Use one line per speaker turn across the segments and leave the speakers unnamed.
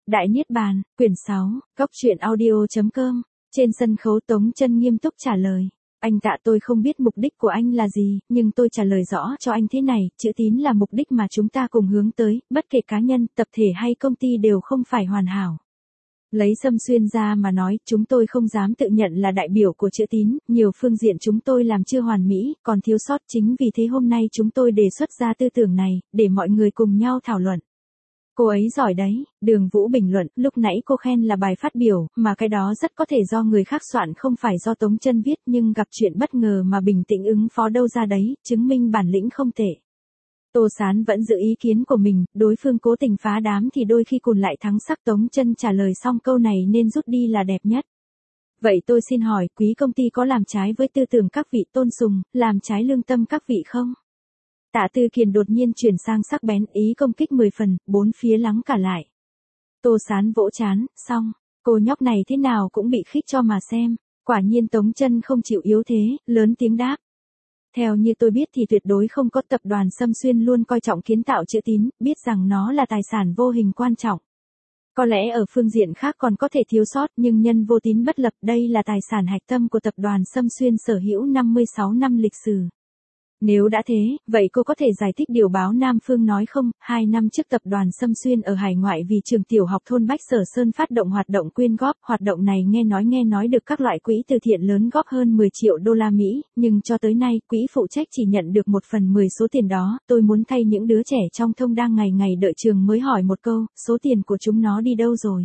Đại Niết Bàn, quyển 6, Góc truyện audio.com. Trên sân khấu Tống Chân nghiêm túc trả lời. Anh Tạ, tôi không biết mục đích của anh là gì, nhưng tôi trả lời rõ cho anh thế này, chữ tín là mục đích mà chúng ta cùng hướng tới, bất kể cá nhân, tập thể hay công ty đều không phải hoàn hảo. Lấy Sâm Xuyên ra mà nói, chúng tôi không dám tự nhận là đại biểu của chữ tín, nhiều phương diện chúng tôi làm chưa hoàn mỹ, còn thiếu sót, chính vì thế hôm nay chúng tôi đề xuất ra tư tưởng này, để mọi người cùng nhau thảo luận. Cô ấy giỏi đấy, Đường Vũ bình luận, lúc nãy cô khen là bài phát biểu, mà cái đó rất có thể do người khác soạn không phải do Tống Chân viết, nhưng gặp chuyện bất ngờ mà bình tĩnh ứng phó đâu ra đấy, chứng minh bản lĩnh không tệ. Tô Sán vẫn giữ ý kiến của mình, đối phương cố tình phá đám thì đôi khi cùn lại thắng sắc. Tống Chân trả lời xong câu này nên rút đi là đẹp nhất. Vậy tôi xin hỏi, quý công ty có làm trái với tư tưởng các vị tôn sùng, làm trái lương tâm các vị không? Tạ Tư Kiền đột nhiên chuyển sang sắc bén, ý công kích 10 phần, bốn phía lắng cả lại. Tô Sán vỗ chán, xong, cô nhóc này thế nào cũng bị khích cho mà xem. Quả nhiên Tống Chân không chịu yếu thế, lớn tiếng đáp. Theo như tôi biết thì tuyệt đối không có, tập đoàn Sâm Xuyên luôn coi trọng kiến tạo chữ tín, biết rằng nó là tài sản vô hình quan trọng. Có lẽ ở phương diện khác còn có thể thiếu sót, nhưng nhân vô tín bất lập, đây là tài sản hạch tâm của tập đoàn Sâm Xuyên sở hữu 56 năm lịch sử. Nếu đã thế, vậy cô có thể giải thích điều báo Nam Phương nói không? 2 năm trước tập đoàn Sâm Xuyên ở hải ngoại vì trường tiểu học thôn Bách Sở Sơn phát động hoạt động quyên góp, hoạt động này nghe nói được các loại quỹ từ thiện lớn góp hơn 10 triệu đô la Mỹ, nhưng cho tới nay, quỹ phụ trách chỉ nhận được 1/10 số tiền đó. Tôi muốn thay những đứa trẻ trong thông đang ngày ngày đợi trường mới hỏi một câu, số tiền của chúng nó đi đâu rồi?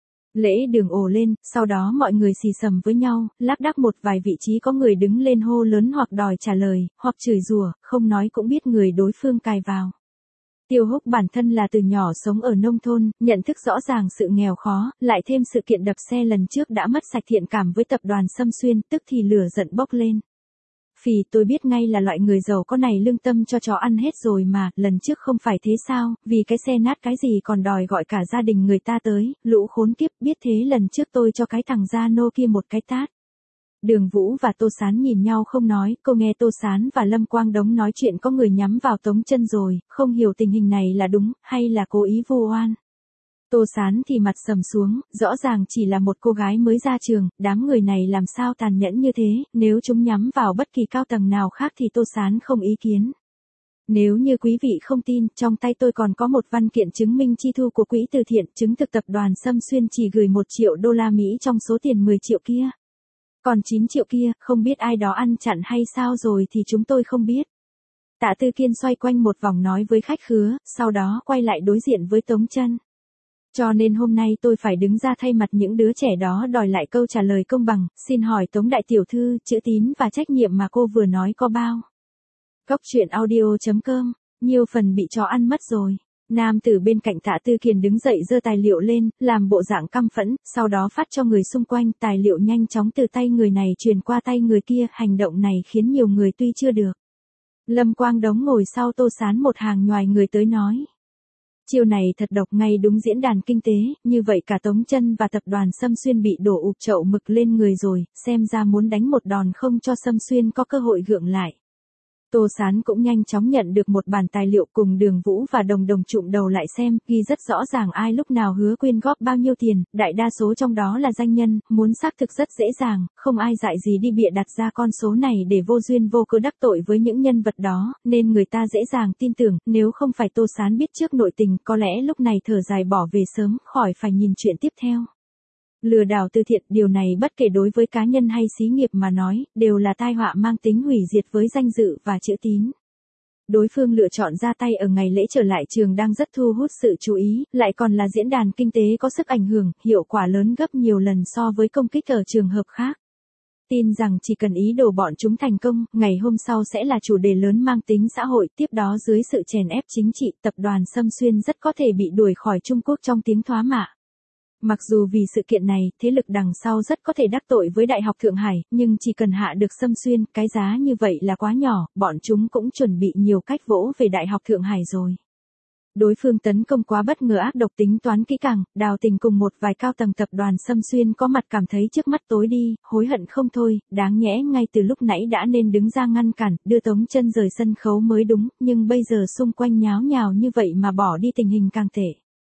Lễ Đường ồ lên, sau đó mọi người xì xầm với nhau, lác đác một vài vị trí có người đứng lên hô lớn hoặc đòi trả lời, hoặc chửi rủa, không nói cũng biết người đối phương cài vào. Tiêu Húc bản thân là từ nhỏ sống ở nông thôn, nhận thức rõ ràng sự nghèo khó, lại thêm sự kiện đập xe lần trước đã mất sạch thiện cảm với tập đoàn Sâm Xuyên, tức thì lửa giận bốc lên. Phì, tôi biết ngay là loại người giàu có này lương tâm cho chó ăn hết rồi mà, lần trước không phải thế sao, vì cái xe nát cái gì còn đòi gọi cả gia đình người ta tới, lũ khốn kiếp, biết thế lần trước tôi cho cái thằng Gia Nô kia một cái tát. Đường Vũ và Tô Sán nhìn nhau không nói, cô nghe Tô Sán và Lâm Quang Đống nói chuyện có người nhắm vào Tống Chân rồi, không hiểu tình hình này là đúng, hay là cố ý vu oan. Tô Sán thì mặt sầm xuống, rõ ràng chỉ là một cô gái mới ra trường, đám người này làm sao tàn nhẫn như thế, nếu chúng nhắm vào bất kỳ cao tầng nào khác thì Tô Sán không ý kiến. Nếu như quý vị không tin, trong tay tôi còn có một văn kiện chứng minh chi thu của quỹ từ thiện, chứng thực tập đoàn Sâm Xuyên chỉ gửi 1 triệu đô la Mỹ trong số tiền 10 triệu kia. Còn 9 triệu kia, không biết ai đó ăn chặn hay sao rồi thì chúng tôi không biết. Tạ Tư Kiên xoay quanh một vòng nói với khách khứa, sau đó quay lại đối diện với Tống Chân. Cho nên hôm nay tôi phải đứng ra thay mặt những đứa trẻ đó đòi lại câu trả lời công bằng, xin hỏi Tống đại tiểu thư, chữ tín và trách nhiệm mà cô vừa nói có bao? Góc truyện audio.com, nhiều phần bị chó ăn mất rồi. Nam tử bên cạnh Tạ Tư Kiền đứng dậy giơ tài liệu lên, làm bộ dạng căm phẫn, sau đó phát cho người xung quanh, tài liệu nhanh chóng từ tay người này truyền qua tay người kia, hành động này khiến nhiều người tuy chưa được. Lâm Quang Đống ngồi sau Tô Sán một hàng nhoài người tới nói. Chiêu này thật độc, ngay đúng diễn đàn kinh tế, như vậy cả Tống Chân và tập đoàn Sâm Xuyên bị đổ ụp chậu mực lên người rồi, xem ra muốn đánh một đòn không cho Sâm Xuyên có cơ hội gượng lại. Tô Sán cũng nhanh chóng nhận được một bản tài liệu cùng Đường Vũ và Đồng Đồng trụm đầu lại xem, ghi rất rõ ràng ai lúc nào hứa quyên góp bao nhiêu tiền, đại đa số trong đó là danh nhân, muốn xác thực rất dễ dàng, không ai dại gì đi bịa đặt ra con số này để vô duyên vô cớ đắc tội với những nhân vật đó, nên người ta dễ dàng tin tưởng, nếu không phải Tô Sán biết trước nội tình, có lẽ lúc này thở dài bỏ về sớm, khỏi phải nhìn chuyện tiếp theo. Lừa đảo từ thiện, điều này bất kể đối với cá nhân hay xí nghiệp mà nói, đều là tai họa mang tính hủy diệt với danh dự và chữ tín. Đối phương lựa chọn ra tay ở ngày lễ trở lại trường đang rất thu hút sự chú ý, lại còn là diễn đàn kinh tế có sức ảnh hưởng, hiệu quả lớn gấp nhiều lần so với công kích ở trường hợp khác. Tin rằng chỉ cần ý đồ bọn chúng thành công, ngày hôm sau sẽ là chủ đề lớn mang tính xã hội, tiếp đó dưới sự chèn ép chính trị, tập đoàn Sâm Xuyên rất có thể bị đuổi khỏi Trung Quốc trong tiếng thoá mạ. Mặc dù vì sự kiện này, thế lực đằng sau rất có thể đắc tội với Đại học Thượng Hải, nhưng chỉ cần hạ được Sâm Xuyên, cái giá như vậy là quá nhỏ, bọn chúng cũng chuẩn bị nhiều cách vỗ về Đại học Thượng Hải rồi. Đối phương tấn công quá bất ngờ, ác độc, tính toán kỹ càng, Đào Tình cùng một vài cao tầng tập đoàn Sâm Xuyên có mặt cảm thấy trước mắt tối đi, hối hận không thôi, đáng nhẽ ngay từ lúc nãy đã nên đứng ra ngăn cản, đưa Tống Chân rời sân khấu mới đúng, nhưng bây giờ xung quanh nháo nhào như vậy mà bỏ đi tình hình càng tệ.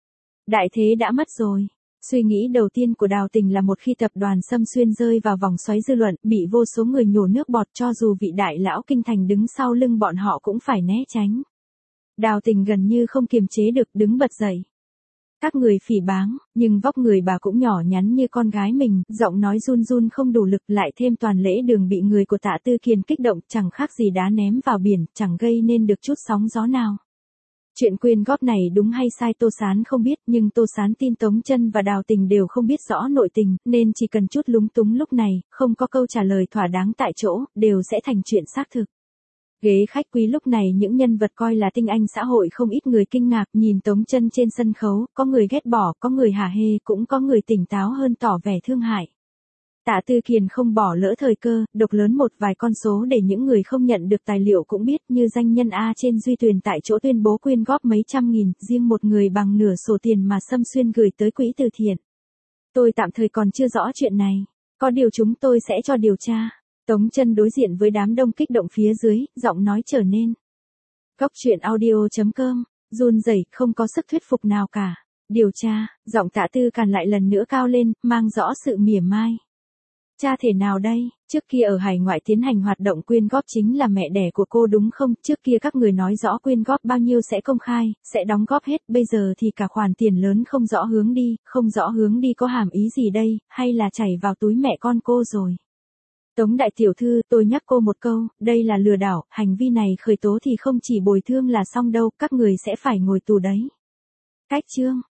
Đại thế đã mất rồi. Suy nghĩ đầu tiên của Đào Tình là một khi tập đoàn Sâm Xuyên rơi vào vòng xoáy dư luận, bị vô số người nhổ nước bọt cho dù vị đại lão kinh thành đứng sau lưng bọn họ cũng phải né tránh. Đào Tình gần như không kiềm chế được đứng bật dậy. Các người phỉ báng, nhưng vóc người bà cũng nhỏ nhắn như con gái mình, giọng nói run run không đủ lực, lại thêm toàn lễ đường bị người của Tạ Tư Kiền kích động, chẳng khác gì đá ném vào biển, chẳng gây nên được chút sóng gió nào. Chuyện quyên góp này đúng hay sai Tô Sán không biết, nhưng Tô Sán tin Tống Chân và Đào Tình đều không biết rõ nội tình, nên chỉ cần chút lúng túng lúc này, không có câu trả lời thỏa đáng tại chỗ, đều sẽ thành chuyện xác thực. Ghế khách quý lúc này những nhân vật coi là tinh anh xã hội không ít người kinh ngạc nhìn Tống Chân trên sân khấu, có người ghét bỏ, có người hả hê, cũng có người tỉnh táo hơn tỏ vẻ thương hại. Tạ Tư Kiền không bỏ lỡ thời cơ, độc lớn một vài con số để những người không nhận được tài liệu cũng biết, như danh nhân A trên Duy Tuyền tại chỗ tuyên bố quyên góp mấy trăm nghìn, riêng một người bằng nửa số tiền mà Sâm Xuyên gửi tới quỹ từ thiện. Tôi tạm thời còn chưa rõ chuyện này, có điều chúng tôi sẽ cho điều tra. Tống Chân đối diện với đám đông kích động phía dưới, giọng nói trở nên. Góc truyện audio.com, run rẩy, không có sức thuyết phục nào cả. Điều tra, giọng Tạ Tư Càn lại lần nữa cao lên, mang rõ sự mỉa mai. Cha thể nào đây, trước kia ở hải ngoại tiến hành hoạt động quyên góp chính là mẹ đẻ của cô đúng không? Trước kia các người nói rõ quyên góp bao nhiêu sẽ công khai, sẽ đóng góp hết, bây giờ thì cả khoản tiền lớn không rõ hướng đi có hàm ý gì đây, hay là chảy vào túi mẹ con cô rồi? Tống đại tiểu thư, tôi nhắc cô một câu, đây là lừa đảo, hành vi này khởi tố thì không chỉ bồi thương là xong đâu, các người sẽ phải ngồi tù đấy. Cách chương